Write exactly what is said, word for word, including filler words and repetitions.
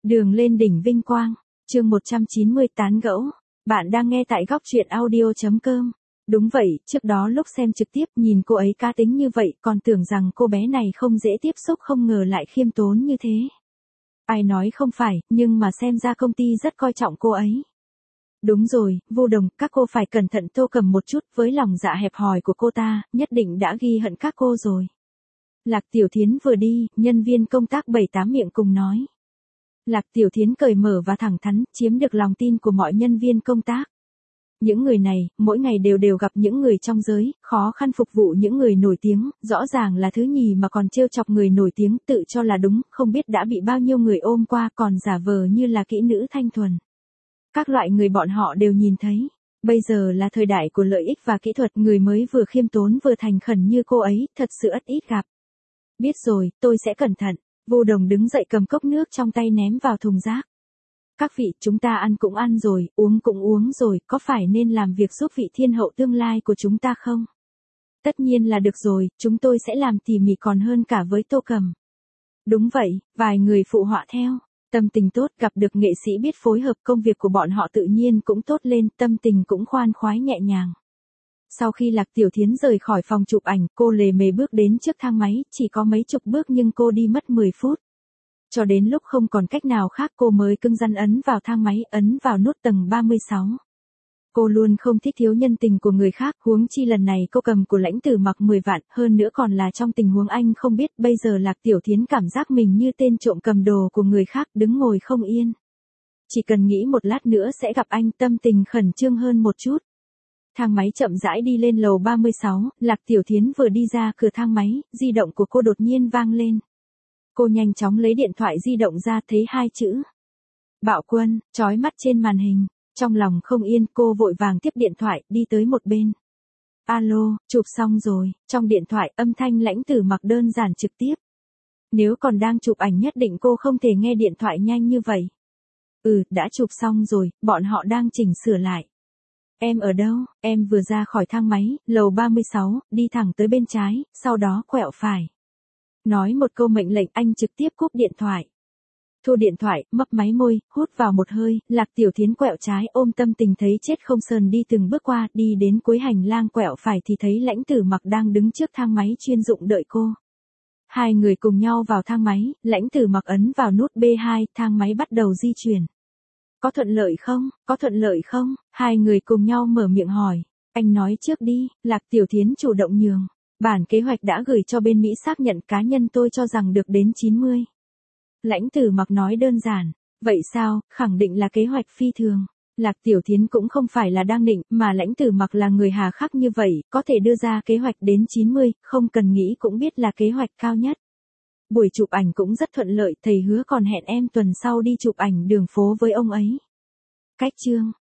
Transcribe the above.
Đường lên đỉnh vinh quang, chương một trăm chín mươi tán gẫu. Bạn đang nghe tại góc truyện audio chấm com. Đúng vậy, trước đó lúc xem trực tiếp nhìn cô ấy cá tính như vậy còn tưởng rằng cô bé này không dễ tiếp xúc, không ngờ lại khiêm tốn như thế. Ai nói không phải, nhưng mà xem ra công ty rất coi trọng cô ấy. Đúng rồi, Vu Đồng, các cô phải cẩn thận Tô Cầm một chút, với lòng dạ hẹp hòi của cô ta, nhất định đã ghi hận các cô rồi. Lạc Tiểu Thiến vừa đi, nhân viên công tác bảy tám miệng cùng nói. Lạc Tiểu Thiến cởi mở và thẳng thắn, chiếm được lòng tin của mọi nhân viên công tác. Những người này, mỗi ngày đều đều gặp những người trong giới, khó khăn phục vụ những người nổi tiếng, rõ ràng là thứ nhì mà còn trêu chọc người nổi tiếng, tự cho là đúng, không biết đã bị bao nhiêu người ôm qua còn giả vờ như là kỹ nữ thanh thuần. Các loại người bọn họ đều nhìn thấy. Bây giờ là thời đại của lợi ích và kỹ thuật, người mới vừa khiêm tốn vừa thành khẩn như cô ấy, thật sự rất ít gặp. Biết rồi, tôi sẽ cẩn thận. Vu Đồng đứng dậy cầm cốc nước trong tay ném vào thùng rác. Các vị, chúng ta ăn cũng ăn rồi, uống cũng uống rồi, có phải nên làm việc giúp vị thiên hậu tương lai của chúng ta không? Tất nhiên là được rồi, chúng tôi sẽ làm tỉ mỉ còn hơn cả với Tô Cầm. Đúng vậy, vài người phụ họa theo. Tâm tình tốt, gặp được nghệ sĩ biết phối hợp, công việc của bọn họ tự nhiên cũng tốt lên, tâm tình cũng khoan khoái nhẹ nhàng. Sau khi Lạc Tiểu Thiến rời khỏi phòng chụp ảnh, cô lề mề bước đến trước thang máy, chỉ có mấy chục bước nhưng cô đi mất mười phút. Cho đến lúc không còn cách nào khác cô mới cứng rắn ấn vào thang máy, ấn vào nút tầng ba mươi sáu. Cô luôn không thích thiếu nhân tình của người khác, huống chi lần này cô cầm của Lãnh Tử Mặc mười vạn, hơn nữa còn là trong tình huống anh không biết, bây giờ Lạc Tiểu Thiến cảm giác mình như tên trộm cầm đồ của người khác, đứng ngồi không yên. Chỉ cần nghĩ một lát nữa sẽ gặp anh, tâm tình khẩn trương hơn một chút. Thang máy chậm rãi đi lên lầu ba mươi sáu, Lạc Tiểu Thiến vừa đi ra cửa thang máy, di động của cô đột nhiên vang lên. Cô nhanh chóng lấy điện thoại di động ra, thấy hai chữ Bạo Quân chói mắt trên màn hình, trong lòng không yên, cô vội vàng tiếp điện thoại, đi tới một bên. Alo, chụp xong rồi, trong điện thoại âm thanh Lãnh Tử Mặc đơn giản trực tiếp. Nếu còn đang chụp ảnh nhất định cô không thể nghe điện thoại nhanh như vậy. Ừ, đã chụp xong rồi, bọn họ đang chỉnh sửa lại. Em ở đâu? Em vừa ra khỏi thang máy, lầu ba mươi sáu, đi thẳng tới bên trái, sau đó quẹo phải. Nói một câu mệnh lệnh, anh trực tiếp cúp điện thoại. Thu điện thoại, mấp máy môi, hút vào một hơi, Lạc Tiểu Thiến quẹo trái, ôm tâm tình thấy chết không sờn đi từng bước qua, đi đến cuối hành lang quẹo phải thì thấy Lãnh Tử Mặc đang đứng trước thang máy chuyên dụng đợi cô. Hai người cùng nhau vào thang máy, Lãnh Tử Mặc ấn vào nút B hai, thang máy bắt đầu di chuyển. Có thuận lợi không? Có thuận lợi không? Hai người cùng nhau mở miệng hỏi. Anh nói trước đi, Lạc Tiểu Thiến chủ động nhường. Bản kế hoạch đã gửi cho bên Mỹ xác nhận, cá nhân tôi cho rằng được đến chín mươi. Lãnh Tử Mặc nói đơn giản. Vậy sao? Khẳng định là kế hoạch phi thường. Lạc Tiểu Thiến cũng không phải là đang định, mà Lãnh Tử Mặc là người hà khắc như vậy, có thể đưa ra kế hoạch đến chín mươi, không cần nghĩ cũng biết là kế hoạch cao nhất. Buổi chụp ảnh cũng rất thuận lợi, thầy hứa còn hẹn em tuần sau đi chụp ảnh đường phố với ông ấy. Cách chương,